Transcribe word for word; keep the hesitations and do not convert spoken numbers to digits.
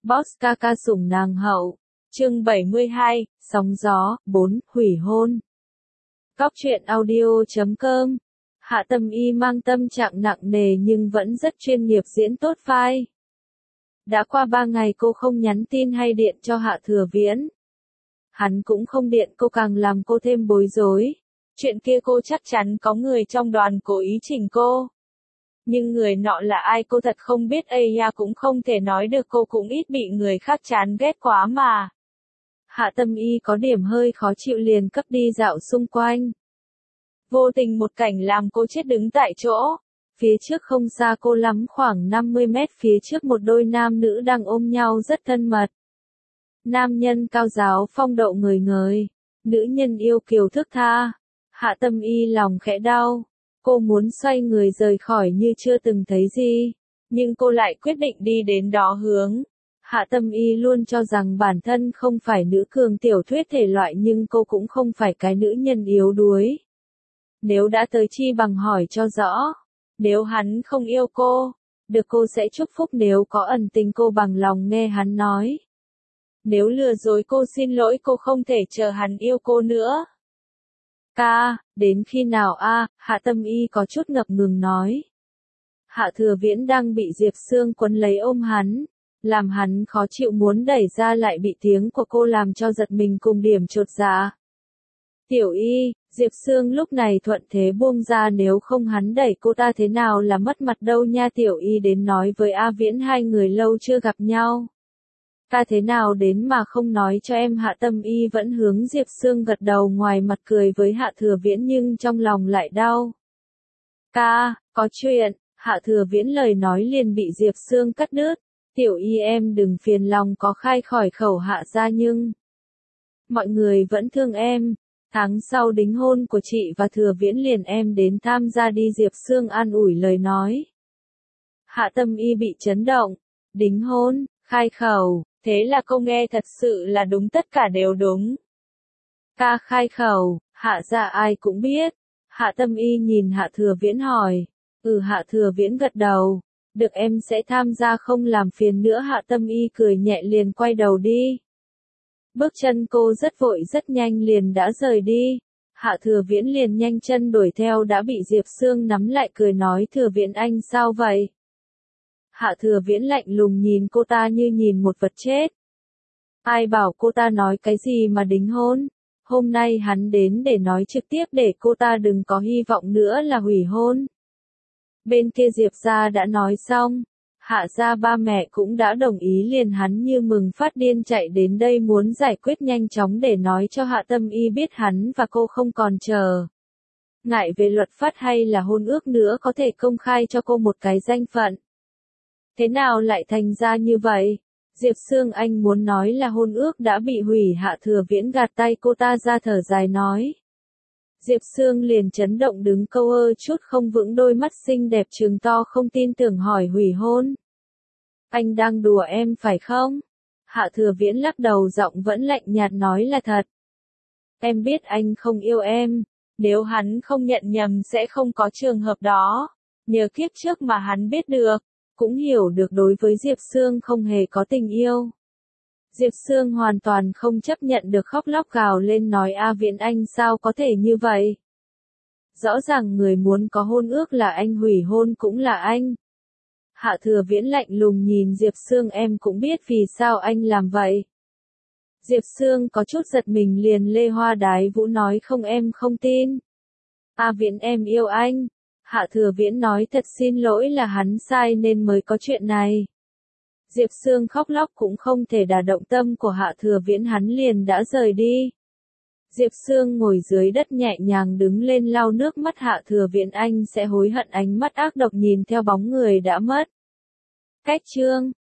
Boss ca ca sủng nàng hậu. Chương bảy mươi hai, sóng gió, bốn, hủy hôn. Góc truyện audio chấm com. Hạ Tâm Y mang tâm trạng nặng nề nhưng vẫn rất chuyên nghiệp diễn tốt vai. Đã qua ba ngày cô không nhắn tin hay điện cho Hạ Thừa Viễn. Hắn cũng không điện cô càng làm cô thêm bối rối. Chuyện kia cô chắc chắn có người trong đoàn cố ý chỉnh cô. Nhưng người nọ là ai cô thật không biết, ây ya cũng không thể nói được, cô cũng ít bị người khác chán ghét quá mà. Hạ Tâm Y có điểm hơi khó chịu liền cấp đi dạo xung quanh. Vô tình một cảnh làm cô chết đứng tại chỗ. Phía trước không xa cô lắm khoảng năm mươi mét phía trước một đôi nam nữ đang ôm nhau rất thân mật. Nam nhân cao giáo phong độ ngời ngời, nữ nhân yêu kiều thước tha. Hạ Tâm Y lòng khẽ đau. Cô muốn xoay người rời khỏi như chưa từng thấy gì, nhưng cô lại quyết định đi đến đó hướng. Hạ Tâm Y luôn cho rằng bản thân không phải nữ cường tiểu thuyết thể loại, nhưng cô cũng không phải cái nữ nhân yếu đuối. Nếu đã tới chi bằng hỏi cho rõ. Nếu hắn không yêu cô, được cô sẽ chúc phúc, nếu có ẩn tình cô bằng lòng nghe hắn nói. Nếu lừa dối cô xin lỗi, cô không thể chờ hắn yêu cô nữa. Ca, đến khi nào a? Hạ Tâm Y có chút ngập ngừng nói. Hạ Thừa Viễn đang bị Diệp Sương quấn lấy ôm hắn, làm hắn khó chịu muốn đẩy ra lại bị tiếng của cô làm cho giật mình cùng điểm chột dạ. Tiểu Y, Diệp Sương lúc này thuận thế buông ra, nếu không hắn đẩy cô ta thế nào là mất mặt đâu nha. Tiểu Y đến nói với A Viễn hai người lâu chưa gặp nhau. Ca thế nào đến mà không nói cho em? Hạ Tâm Y vẫn hướng Diệp Sương gật đầu, ngoài mặt cười với Hạ Thừa Viễn nhưng trong lòng lại đau. Ca, có chuyện. Hạ Thừa Viễn lời nói liền bị Diệp Sương cắt đứt. Tiểu Y em đừng phiền lòng, có khai khỏi khẩu Hạ gia nhưng mọi người vẫn thương em. Tháng sau đính hôn của chị và Thừa Viễn liền em đến tham gia đi. Diệp Sương an ủi lời nói. Hạ Tâm Y bị chấn động. Đính hôn, khai khẩu, thế là cô nghe thật sự là đúng, tất cả đều đúng. Ca khai khẩu, Hạ gia ai cũng biết. Hạ Tâm Y nhìn Hạ Thừa Viễn hỏi. Ừ, Hạ Thừa Viễn gật đầu. Được, em sẽ tham gia không làm phiền nữa. Hạ Tâm Y cười nhẹ liền quay đầu đi. Bước chân cô rất vội rất nhanh liền đã rời đi. Hạ Thừa Viễn liền nhanh chân đuổi theo, đã bị Diệp Sương nắm lại cười nói. Thừa Viễn anh sao vậy? Hạ Thừa Viễn lạnh lùng nhìn cô ta như nhìn một vật chết. Ai bảo cô ta nói cái gì mà đính hôn? Hôm nay hắn đến để nói trực tiếp để cô ta đừng có hy vọng nữa là hủy hôn. Bên kia Diệp gia đã nói xong. Hạ gia ba mẹ cũng đã đồng ý, liền hắn như mừng phát điên chạy đến đây muốn giải quyết nhanh chóng để nói cho Hạ Tâm Y biết hắn và cô không còn chờ ngại về luật pháp hay là hôn ước nữa, có thể công khai cho cô một cái danh phận. Thế nào lại thành ra như vậy? Diệp Sương anh muốn nói là hôn ước đã bị hủy. Hạ Thừa Viễn gạt tay cô ta ra thở dài nói. Diệp Sương liền chấn động đứng câu ơ chút không vững, đôi mắt xinh đẹp trừng to không tin tưởng hỏi hủy hôn. Anh đang đùa em phải không? Hạ Thừa Viễn lắc đầu, giọng vẫn lạnh nhạt nói là thật. Em biết anh không yêu em. Nếu hắn không nhận nhầm sẽ không có trường hợp đó. Nhờ kiếp trước mà hắn biết được, cũng hiểu được đối với Diệp Sương không hề có tình yêu. Diệp Sương hoàn toàn không chấp nhận được, khóc lóc gào lên nói. A Viễn anh sao có thể như vậy? Rõ ràng người muốn có hôn ước là anh, hủy hôn cũng là anh. Hạ Thừa Viễn lạnh lùng nhìn Diệp Sương, em cũng biết vì sao anh làm vậy. Diệp Sương có chút giật mình liền lê hoa đái vũ nói không, em không tin. A Viễn em yêu anh. Hạ Thừa Viễn nói thật xin lỗi, là hắn sai nên mới có chuyện này. Diệp Sương khóc lóc cũng không thể đả động tâm của Hạ Thừa Viễn, hắn liền đã rời đi. Diệp Sương ngồi dưới đất nhẹ nhàng đứng lên lau nước mắt. Hạ Thừa Viễn anh sẽ hối hận, ánh mắt ác độc nhìn theo bóng người đã mất. Cách chương